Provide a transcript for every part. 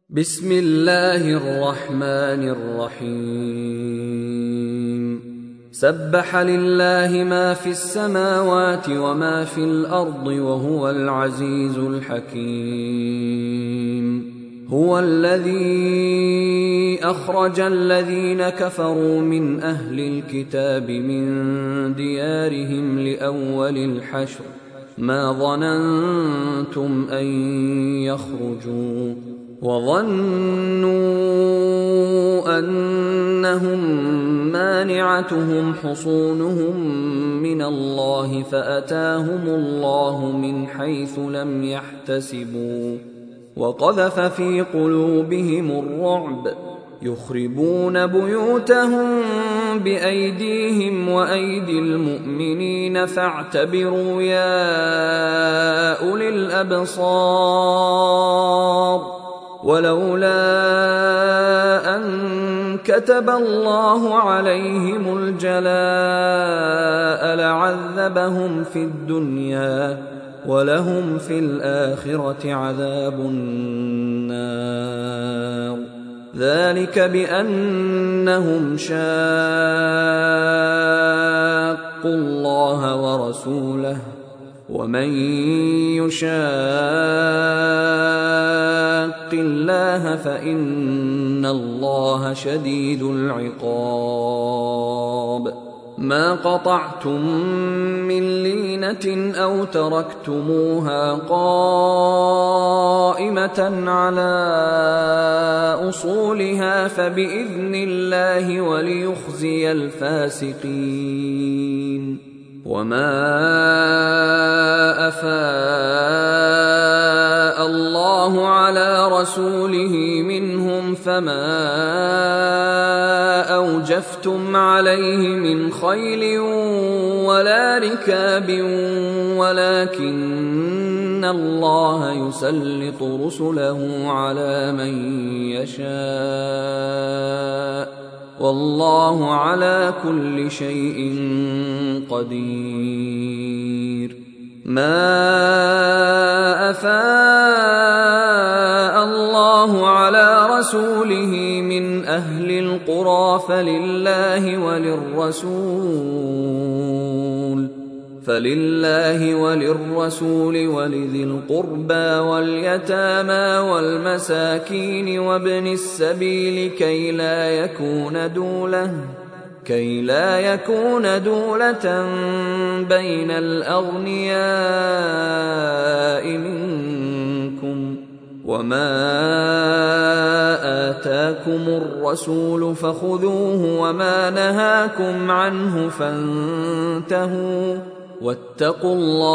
بسم الله الرحمن الرحيم سبح لله ما في السماوات وما في الأرض وهو العزيز الحكيم هو الذي أخرج الذين كفروا من أهل الكتاب من ديارهم لأول الحشر ما ظننتم أن يخرجوا وظنوا أنهم مانعتهم حصونهم من الله فأتاهم الله من حيث لم يحتسبوا وقذف في قلوبهم الرعب يخربون بيوتهم بأيديهم وأيدي المؤمنين فاعتبروا يا أولي الأبصار ولولا أن كتب الله عليهم الجلاء لعذبهم في الدنيا ولهم في الآخرة عذاب النار ذلك بأنهم شاقوا الله ورسوله ومن يشاق الله فإن الله شديد العقاب ما قطعتم من لينة أو تركتموها قائمة على أصولها فبإذن الله وليخزي الفاسقين وما أفاء الله على رسوله منهم فما أوجفتم عليه من خيل ولا ركاب ولكن الله يسلط رسله على من يشاء والله على كل شيء قدير ما أفاء الله على رسوله من أهل القرى فلله وللرسول ولذي القربى واليتامى والمساكين وابن السبيل كي لا يكون دولة بين الأغنياء منكم وما آتاكم الرسول فخذوه وما نهاكم عنه فانتهوا واتقوا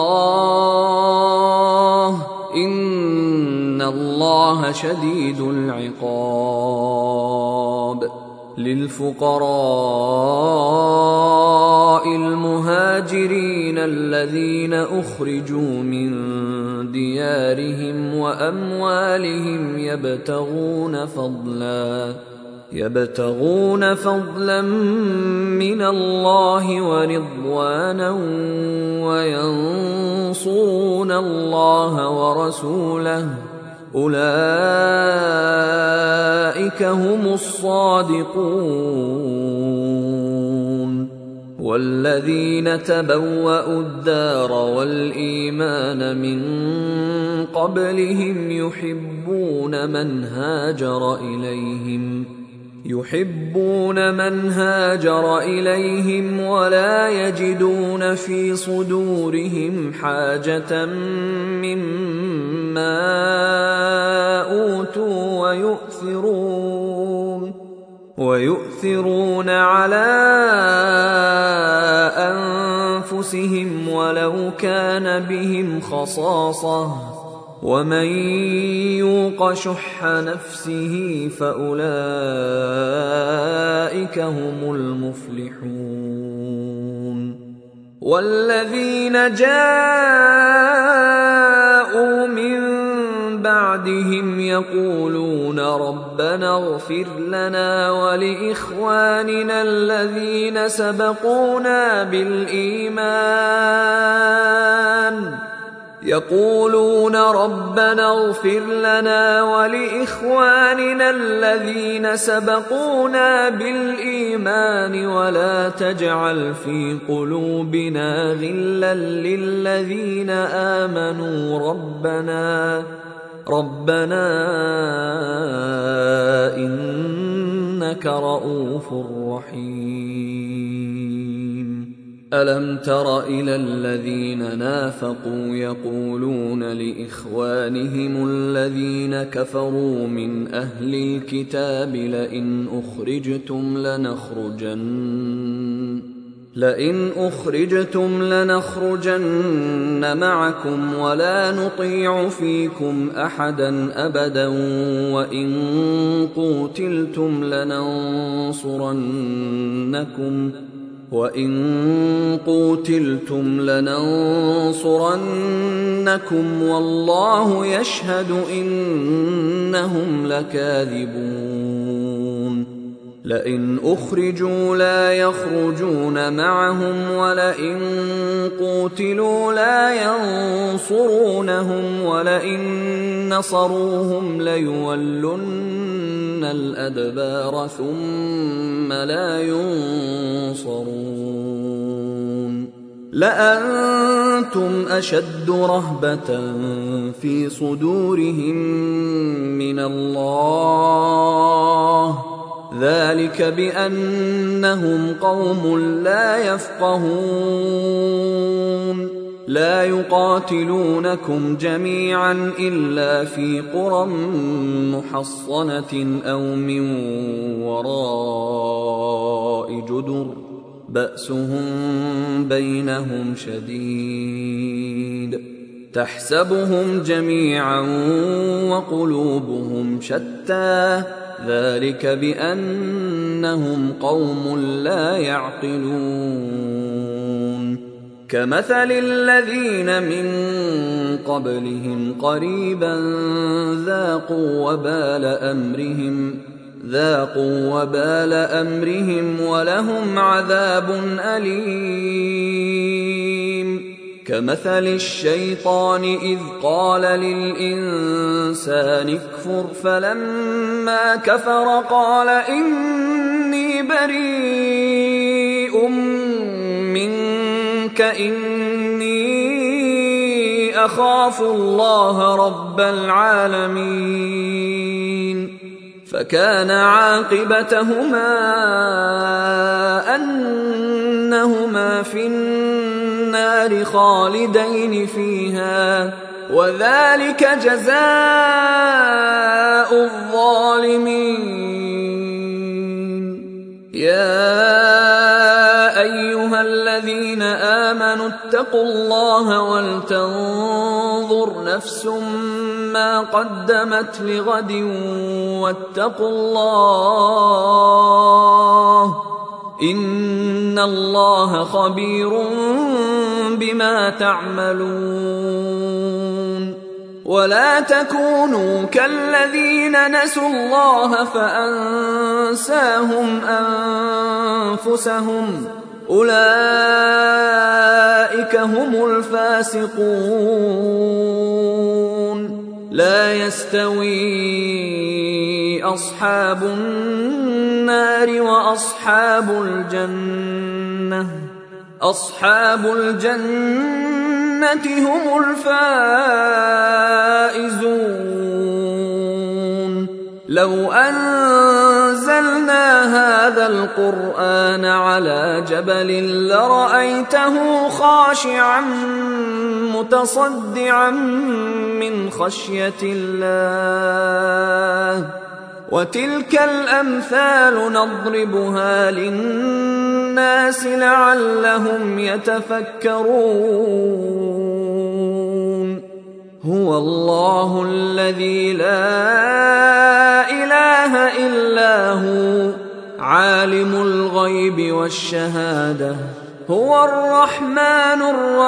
الله إن الله شديد العقاب للفقراء المهاجرين الذين أخرجوا من ديارهم وأموالهم يبتغون فضلا من الله ورضوانا وينصرون الله ورسوله أولئك هم الصادقون والذين تبوأوا الدار والإيمان من قبلهم يحبون من هاجر إليهم ولا يجدون في صدورهم حاجة مما أوتوا ويؤثرون على أنفسهم ولو كان بهم خصاصة ومن يوق شح نفسه فأولئك هم المفلحون والذين جاءوا من بعدهم يقولون ربنا اغفر لنا ولإخواننا الذين سبقونا بالإيمان يقولون ربنا اغفر لنا ولإخواننا الذين سبقونا بالإيمان ولا تجعل في قلوبنا غلا للذين آمنوا ربنا إنك رؤوف رحيم. ألم تر إلى الذين نافقوا يقولون لإخوانهم الذين كفروا من أهل الكتاب لئن أخرجتم لنخرجن معكم ولا نطيع فيكم أحدا أبدا وإن قوتلتم لننصرنكم والله يشهد إنهم لكاذبون. لئن أخرجوا لا يخرجون معهم ولئن قوتلوا لا ينصرونهم ولئن نصروهم ليولن الأدبار ثم لا ينصرون. لأنتم أشد رهبة في صدورهم من الله ذلك بأنهم قوم لا يفقهون. لا يقاتلونكم جميعا إلا في قرى محصنة أو من وراء جدر بأسهم بينهم شديد تحسبهم جميعا وقلوبهم شتى ذلك بأنهم قوم لا يعقلون. كمثل الذين من قبلهم قريبا ذاقوا وبال أمرهم ولهم عذاب أليم. كمثل الشيطان إذ قال للإنسان اكفر فلما كفر قال إني بريء منك إني أخاف الله رب العالمين. فكان عاقبتهما أنهما في النار خالدين فيها وذلك جزاء الظالمين. يا أيها الذين آمنوا اتقوا الله ولتنظر نفس ما قدمت لغد واتقوا الله إن الله خبير بما تعملون. ولا تكونوا كالذين نسوا الله فأنساهم أنفسهم أولئك هم الفاسقون. لا يستوي أصحاب النار وأصحاب الجنة هم الفائزون. لو أنزلنا هذا القرآن على جبل لرأيته خاشعا متصدعا من خشية الله. وتلك الأمثال نضربها للناس لعلهم يتفكرون. هو الله الذي لا إله إلا هو عالم الغيب والشهادة هو الرحمن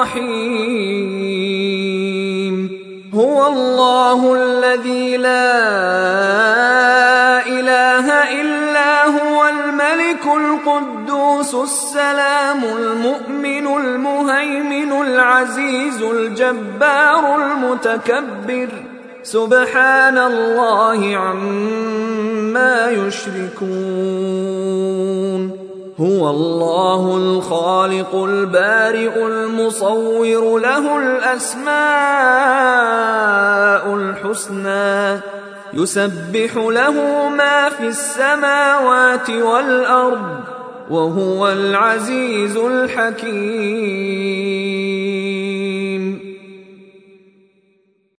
الرحيم. هو الله الذي لا إله إلا هو الملك القدوس القدوس السلام المؤمن المهيمن العزيز الجبار المتكبر سبحان الله عما يشركون هو الله الخالق البارئ المصور له الأسماء الحسنى يسبح له ما في السماوات والأرض وهو العزيز الحكيم